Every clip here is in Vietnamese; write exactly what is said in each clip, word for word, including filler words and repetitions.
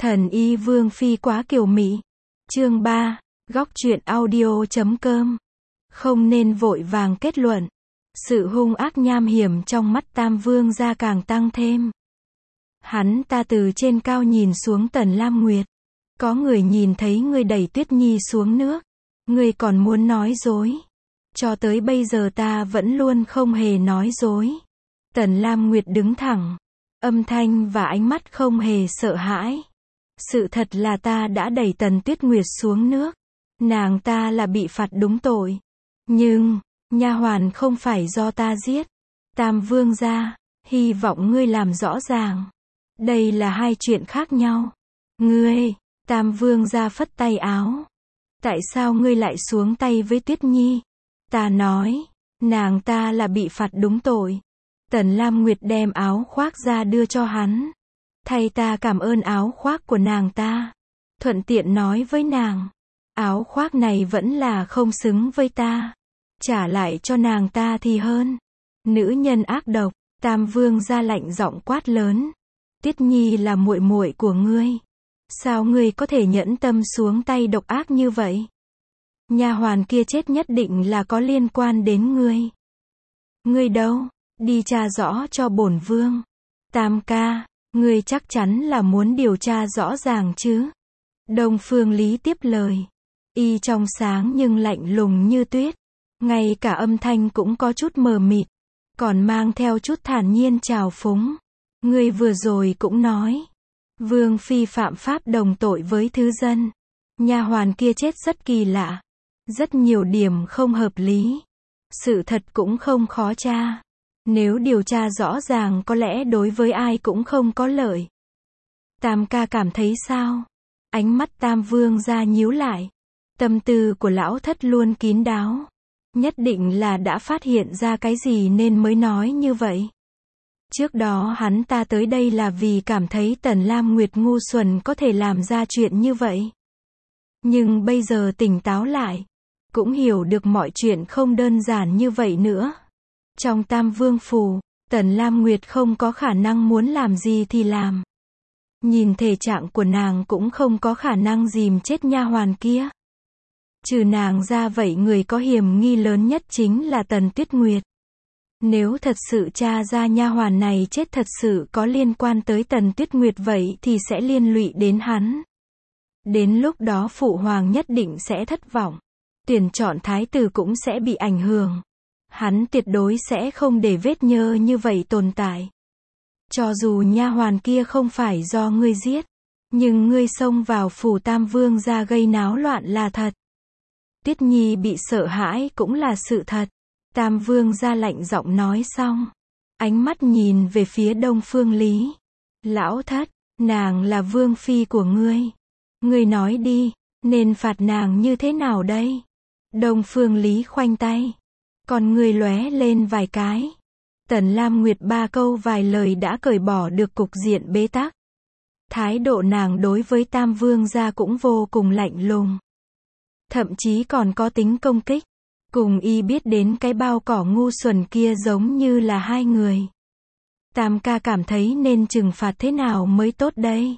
Thần y Vương Phi quá kiều mị. Chương ba, góc truyện audio chấm com. Không nên vội vàng kết luận. Sự hung ác nham hiểm trong mắt Tam Vương gia càng tăng thêm. Hắn ta từ trên cao nhìn xuống Tần Lam Nguyệt. Có người nhìn thấy ngươi đẩy Tuyết Nhi xuống nước. Ngươi còn muốn nói dối. Cho tới bây giờ ta vẫn luôn không hề nói dối. Tần Lam Nguyệt đứng thẳng. Âm thanh và ánh mắt không hề sợ hãi. Sự thật là ta đã đẩy Tần Tuyết Nguyệt xuống nước. Nàng ta là bị phạt đúng tội. Nhưng, nha hoàn không phải do ta giết. Tam Vương gia, hy vọng ngươi làm rõ ràng. Đây là hai chuyện khác nhau. Ngươi, Tam Vương gia phất tay áo. Tại sao ngươi lại xuống tay với Tuyết Nhi? Ta nói, nàng ta là bị phạt đúng tội. Tần Lam Nguyệt đem áo khoác ra đưa cho hắn. Thay ta cảm ơn áo khoác của nàng ta. Thuận tiện nói với nàng, áo khoác này vẫn là không xứng với ta. Trả lại cho nàng ta thì hơn. Nữ nhân ác độc, Tam Vương gia lạnh giọng quát lớn. Tuyết Nhi là muội muội của ngươi. Sao ngươi có thể nhẫn tâm xuống tay độc ác như vậy? Nha hoàn kia chết nhất định là có liên quan đến ngươi. Ngươi đâu? Đi tra rõ cho bổn vương. Tam ca, ngươi chắc chắn là muốn điều tra rõ ràng chứ? Đông Phương Lý tiếp lời. Y trong sáng nhưng lạnh lùng như tuyết. Ngay cả âm thanh cũng có chút mờ mịt. Còn mang theo chút thản nhiên trào phúng. Ngươi vừa rồi cũng nói. Vương Phi phạm pháp đồng tội với thứ dân. Nha hoàn kia chết rất kỳ lạ. Rất nhiều điểm không hợp lý. Sự thật cũng không khó tra. Nếu điều tra rõ ràng có lẽ đối với ai cũng không có lợi. Tam ca cảm thấy sao? Ánh mắt Tam Vương gia nhíu lại. Tâm tư của lão thất luôn kín đáo. Nhất định là đã phát hiện ra cái gì nên mới nói như vậy. Trước đó hắn ta tới đây là vì cảm thấy Tần Lam Nguyệt ngu xuẩn có thể làm ra chuyện như vậy. Nhưng bây giờ tỉnh táo lại. Cũng hiểu được mọi chuyện không đơn giản như vậy nữa. Trong Tam Vương phủ, Tần Lam Nguyệt không có khả năng muốn làm gì thì làm. Nhìn thể trạng của nàng cũng không có khả năng dìm chết nha hoàn kia. Trừ nàng ra vậy người có hiểm nghi lớn nhất chính là Tần Tuyết Nguyệt. Nếu thật sự tra ra nha hoàn này chết thật sự có liên quan tới Tần Tuyết Nguyệt vậy thì sẽ liên lụy đến hắn. Đến lúc đó phụ hoàng nhất định sẽ thất vọng. Tuyển chọn thái tử cũng sẽ bị ảnh hưởng. Hắn tuyệt đối sẽ không để vết nhơ như vậy tồn tại. Cho dù nha hoàn kia không phải do ngươi giết, nhưng ngươi xông vào phủ Tam Vương gia gây náo loạn là thật. Tuyết Nhi bị sợ hãi cũng là sự thật. Tam Vương gia lạnh giọng nói xong. Ánh mắt nhìn về phía Đông Phương Lý. Lão thất, nàng là Vương Phi của ngươi. Ngươi nói đi, nên phạt nàng như thế nào đây? Đông Phương Lý khoanh tay. Còn người lóe lên vài cái. Tần Lam Nguyệt ba câu vài lời đã cởi bỏ được cục diện bế tắc. Thái độ nàng đối với Tam Vương gia cũng vô cùng lạnh lùng. Thậm chí còn có tính công kích. Cùng y biết đến cái bao cỏ ngu xuẩn kia giống như là hai người. Tam ca cảm thấy nên trừng phạt thế nào mới tốt đây?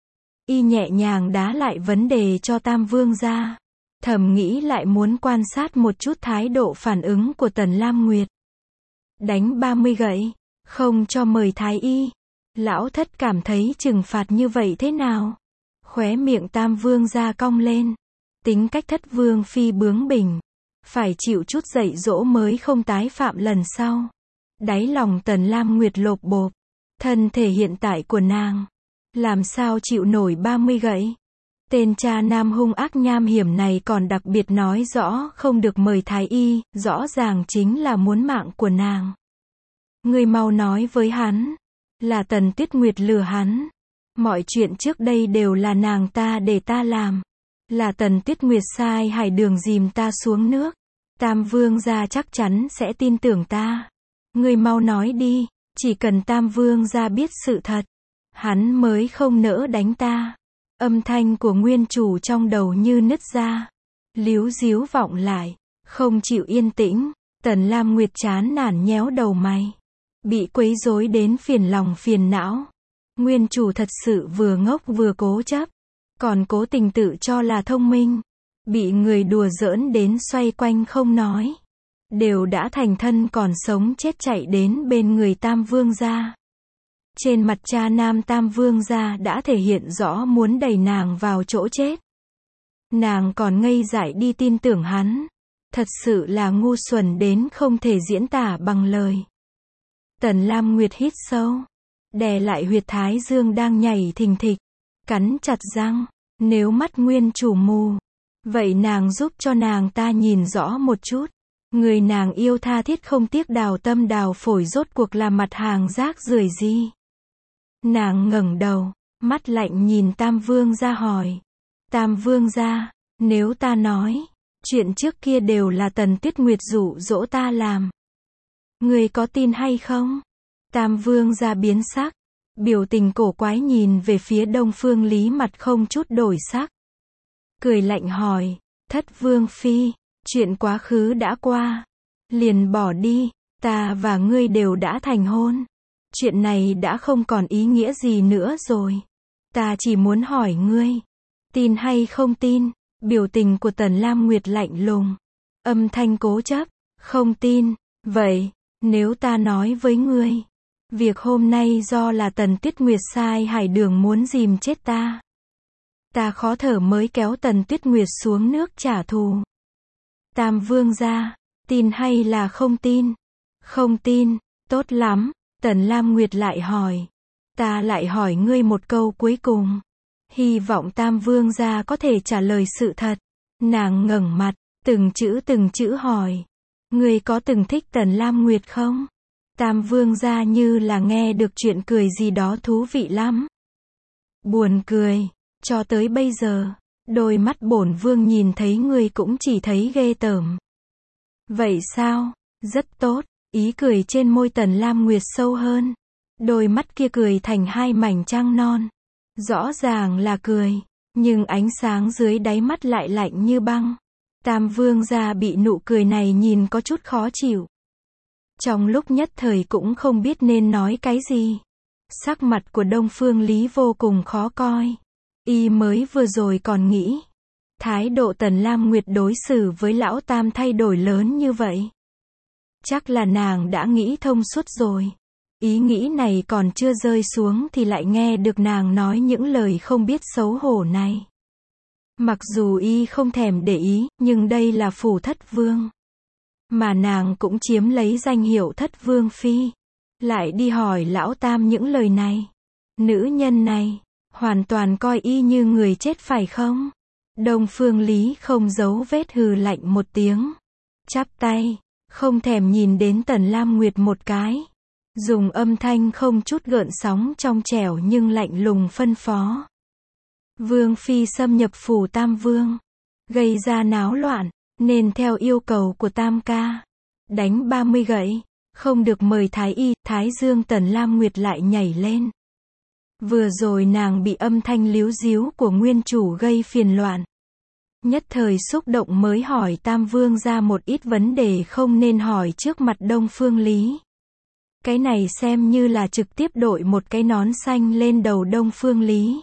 Y nhẹ nhàng đá lại vấn đề cho Tam Vương gia. Thầm nghĩ lại muốn quan sát một chút thái độ phản ứng của Tần Lam Nguyệt. Đánh ba mươi gậy, không cho mời thái y. Lão thất cảm thấy trừng phạt như vậy thế nào? Khóe miệng Tam Vương gia cong lên. Tính cách thất vương phi bướng bỉnh. Phải chịu chút dạy dỗ mới không tái phạm lần sau. Đáy lòng Tần Lam Nguyệt lộp bộp. Thân thể hiện tại của nàng. Làm sao chịu nổi ba mươi gậy? Tên cha nam hung ác nham hiểm này còn đặc biệt nói rõ không được mời thái y, rõ ràng chính là muốn mạng của nàng. Ngươi mau nói với hắn, là Tần Tuyết Nguyệt lừa hắn. Mọi chuyện trước đây đều là nàng ta để ta làm. Là Tần Tuyết Nguyệt sai Hải Đường dìm ta xuống nước. Tam Vương gia chắc chắn sẽ tin tưởng ta. Ngươi mau nói đi, chỉ cần Tam Vương gia biết sự thật, hắn mới không nỡ đánh ta. Âm thanh của nguyên chủ trong đầu như nứt ra. Líu díu vọng lại. Không chịu yên tĩnh. Tần Lam Nguyệt chán nản nhéo đầu mày. Bị quấy rối đến phiền lòng phiền não. Nguyên chủ thật sự vừa ngốc vừa cố chấp, còn cố tình tự cho là thông minh, bị người đùa giỡn đến xoay quanh không nói. Đều đã thành thân còn sống chết chạy đến bên người Tam Vương gia. Trên mặt cha nam Tam Vương gia đã thể hiện rõ muốn đẩy nàng vào chỗ chết. Nàng còn ngây dại đi tin tưởng hắn. Thật sự là ngu xuẩn đến không thể diễn tả bằng lời. Tần Lam Nguyệt hít sâu, đè lại huyệt thái dương đang nhảy thình thịch, cắn chặt răng, nếu mắt nguyên chủ mù, vậy nàng giúp cho nàng ta nhìn rõ một chút. Người nàng yêu tha thiết không tiếc đào tâm đào phổi rốt cuộc là mặt hàng rác rưởi gì. Nàng ngẩng đầu, mắt lạnh nhìn Tam Vương gia hỏi. Tam Vương gia, nếu ta nói, chuyện trước kia đều là Tần Tuyết Nguyệt dụ dỗ ta làm, người có tin hay không? Tam Vương gia biến sắc, biểu tình cổ quái nhìn về phía Đông Phương Lý mặt không chút đổi sắc. Cười lạnh hỏi, Thất Vương phi, chuyện quá khứ đã qua, liền bỏ đi, ta và ngươi đều đã thành hôn. Chuyện này đã không còn ý nghĩa gì nữa rồi. Ta chỉ muốn hỏi ngươi, tin hay không tin? Biểu tình của Tần Lam Nguyệt lạnh lùng, âm thanh cố chấp, không tin. Vậy, nếu ta nói với ngươi, việc hôm nay do là Tần Tuyết Nguyệt sai Hải Đường muốn dìm chết ta. Ta khó thở mới kéo Tần Tuyết Nguyệt xuống nước trả thù. Tam Vương gia, tin hay là không tin? Không tin, tốt lắm. Tần Lam Nguyệt lại hỏi. Ta lại hỏi ngươi một câu cuối cùng. Hy vọng Tam Vương gia có thể trả lời sự thật. Nàng ngẩng mặt, từng chữ từng chữ hỏi. Ngươi có từng thích Tần Lam Nguyệt không? Tam Vương gia như là nghe được chuyện cười gì đó thú vị lắm. Buồn cười, cho tới bây giờ, đôi mắt bổn vương nhìn thấy ngươi cũng chỉ thấy ghê tởm. Vậy sao? Rất tốt. Ý cười trên môi Tần Lam Nguyệt sâu hơn. Đôi mắt kia cười thành hai mảnh trăng non. Rõ ràng là cười, nhưng ánh sáng dưới đáy mắt lại lạnh như băng. Tam Vương gia bị nụ cười này nhìn có chút khó chịu. Trong lúc nhất thời cũng không biết nên nói cái gì. Sắc mặt của Đông Phương Lý vô cùng khó coi. Y mới vừa rồi còn nghĩ, thái độ Tần Lam Nguyệt đối xử với lão Tam thay đổi lớn như vậy. Chắc là nàng đã nghĩ thông suốt rồi. Ý nghĩ này còn chưa rơi xuống thì lại nghe được nàng nói những lời không biết xấu hổ này. Mặc dù y không thèm để ý, nhưng đây là phủ Thất Vương. Mà nàng cũng chiếm lấy danh hiệu Thất Vương phi. Lại đi hỏi lão Tam những lời này. Nữ nhân này, hoàn toàn coi y như người chết phải không? Đông Phương Lý không giấu vết hừ lạnh một tiếng. Chắp tay, không thèm nhìn đến Tần Lam Nguyệt một cái. Dùng âm thanh không chút gợn sóng trong trẻo nhưng lạnh lùng phân phó. Vương phi xâm nhập phủ Tam Vương, gây ra náo loạn, nên theo yêu cầu của Tam ca, đánh ba mươi gậy, không được mời thái y. Thái dương Tần Lam Nguyệt lại nhảy lên. Vừa rồi nàng bị âm thanh líu díu của nguyên chủ gây phiền loạn. Nhất thời xúc động mới hỏi Tam Vương ra một ít vấn đề không nên hỏi trước mặt Đông Phương Lý. Cái này xem như là trực tiếp đội một cái nón xanh lên đầu Đông Phương Lý.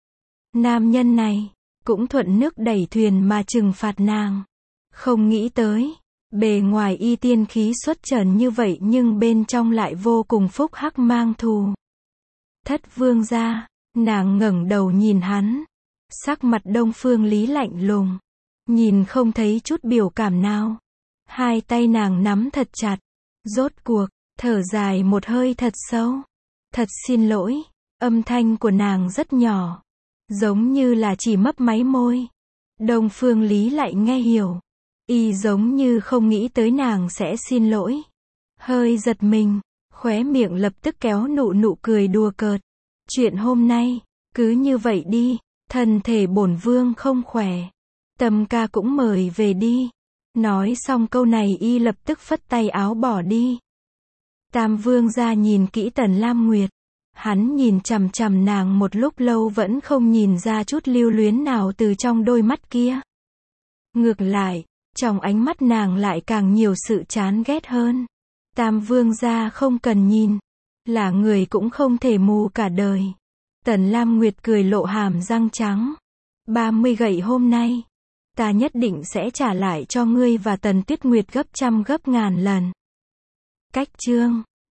Nam nhân này, cũng thuận nước đẩy thuyền mà trừng phạt nàng. Không nghĩ tới, bề ngoài y tiên khí xuất trần như vậy nhưng bên trong lại vô cùng phúc hắc mang thù. Thất Vương gia, nàng ngẩng đầu nhìn hắn. Sắc mặt Đông Phương Lý lạnh lùng, nhìn không thấy chút biểu cảm nào. Hai tay nàng nắm thật chặt, rốt cuộc, thở dài một hơi thật sâu. Thật xin lỗi, âm thanh của nàng rất nhỏ, giống như là chỉ mấp máy môi. Đông Phương Lý lại nghe hiểu, y giống như không nghĩ tới nàng sẽ xin lỗi. Hơi giật mình, khóe miệng lập tức kéo nụ nụ cười đùa cợt. Chuyện hôm nay, cứ như vậy đi, thân thể bổn vương không khỏe. Tâm ca cũng mời về đi. Nói xong câu này y lập tức phất tay áo bỏ đi. Tam Vương gia nhìn kỹ Tần Lam Nguyệt. Hắn nhìn chằm chằm nàng một lúc lâu vẫn không nhìn ra chút lưu luyến nào từ trong đôi mắt kia. Ngược lại, trong ánh mắt nàng lại càng nhiều sự chán ghét hơn. Tam Vương gia không cần nhìn, là người cũng không thể mù cả đời. Tần Lam Nguyệt cười lộ hàm răng trắng. ba mươi gậy hôm nay, ta nhất định sẽ trả lại cho ngươi và Tần Tuyết Nguyệt gấp trăm gấp ngàn lần. Cách chương